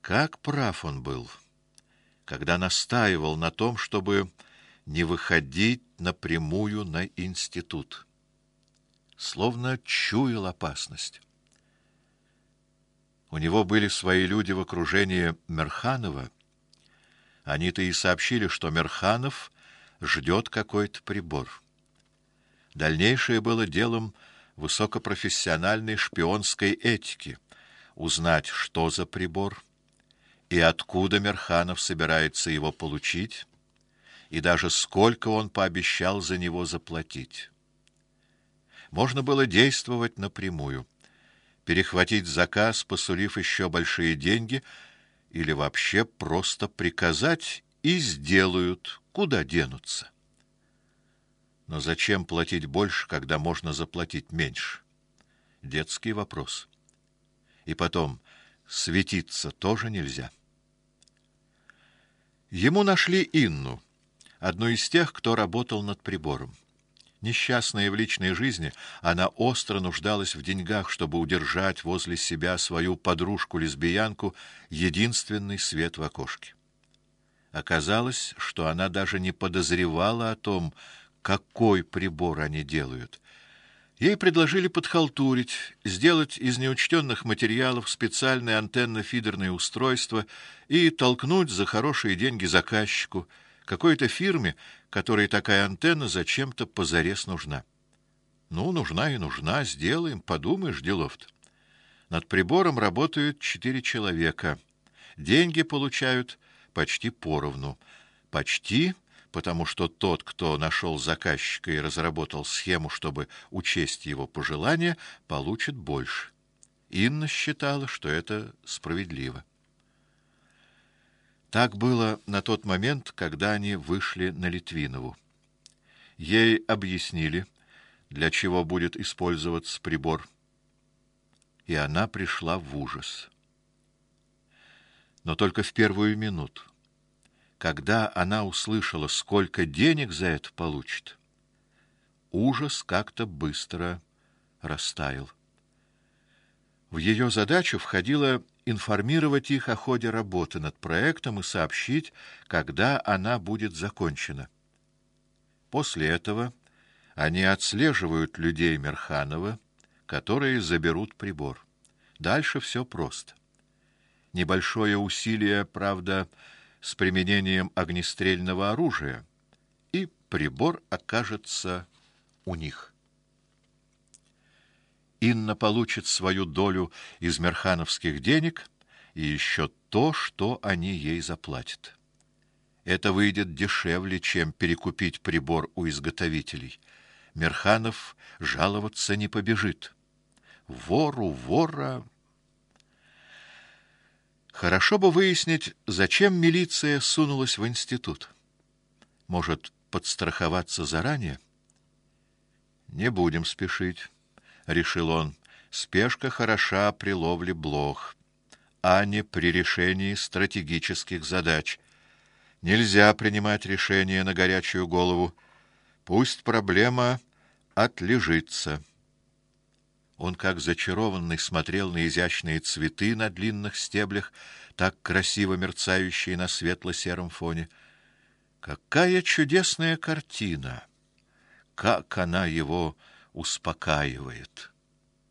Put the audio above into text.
Как прав он был, когда настаивал на том, чтобы не выходить напрямую на институт. Словно чуял опасность. У него были свои люди в окружении Мирханова. Они-то и сообщили, что Мирханов ждет какой-то прибор. Дальнейшее было делом высокопрофессиональной шпионской этики — узнать, что за прибор и откуда Мирханов собирается его получить, и даже сколько он пообещал за него заплатить. Можно было действовать напрямую, перехватить заказ, посулив еще большие деньги, или вообще просто приказать, и сделают, куда денутся. Но зачем платить больше, когда можно заплатить меньше? Детский вопрос. И потом, светиться тоже нельзя. Ему нашли Инну, одну из тех, кто работал над прибором. Несчастная в личной жизни, она остро нуждалась в деньгах, чтобы удержать возле себя свою подружку-лесбиянку, единственный свет в окошке. Оказалось, что она даже не подозревала о том, какой прибор они делают. Ей предложили подхалтурить, сделать из неучтенных материалов специальное антенно-фидерное устройство и толкнуть за хорошие деньги заказчику, какой-то фирме, которой такая антенна зачем-то позарез нужна. Ну, нужна и нужна, сделаем, подумаешь, делов-то. Над прибором работают 4 человека. Деньги получают почти поровну. Почти, потому что тот, кто нашел заказчика и разработал схему, чтобы учесть его пожелания, получит больше. Инна считала, что это справедливо. Так было на тот момент, когда они вышли на Литвинову. Ей объяснили, для чего будет использоваться прибор, и она пришла в ужас. Но только в первую минуту. Когда она услышала, сколько денег за это получит, ужас как-то быстро растаял. В ее задачу входило информировать их о ходе работы над проектом и сообщить, когда она будет закончена. После этого они отслеживают людей Мирханова, которые заберут прибор. Дальше все просто. Небольшое усилие, правда, с применением огнестрельного оружия, и прибор окажется у них. Инна получит свою долю из мирхановских денег и еще то, что они ей заплатят. Это выйдет дешевле, чем перекупить прибор у изготовителей. Мирханов жаловаться не побежит. Вору вора. Хорошо бы выяснить, зачем милиция сунулась в институт. Может, подстраховаться заранее? Не будем спешить, решил он. Спешка хороша при ловле блох, а не при решении стратегических задач. Нельзя принимать решения на горячую голову. Пусть проблема отлежится. Он, как зачарованный, смотрел на изящные цветы на длинных стеблях, так красиво мерцающие на светло-сером фоне. Какая чудесная картина! Как она его успокаивает!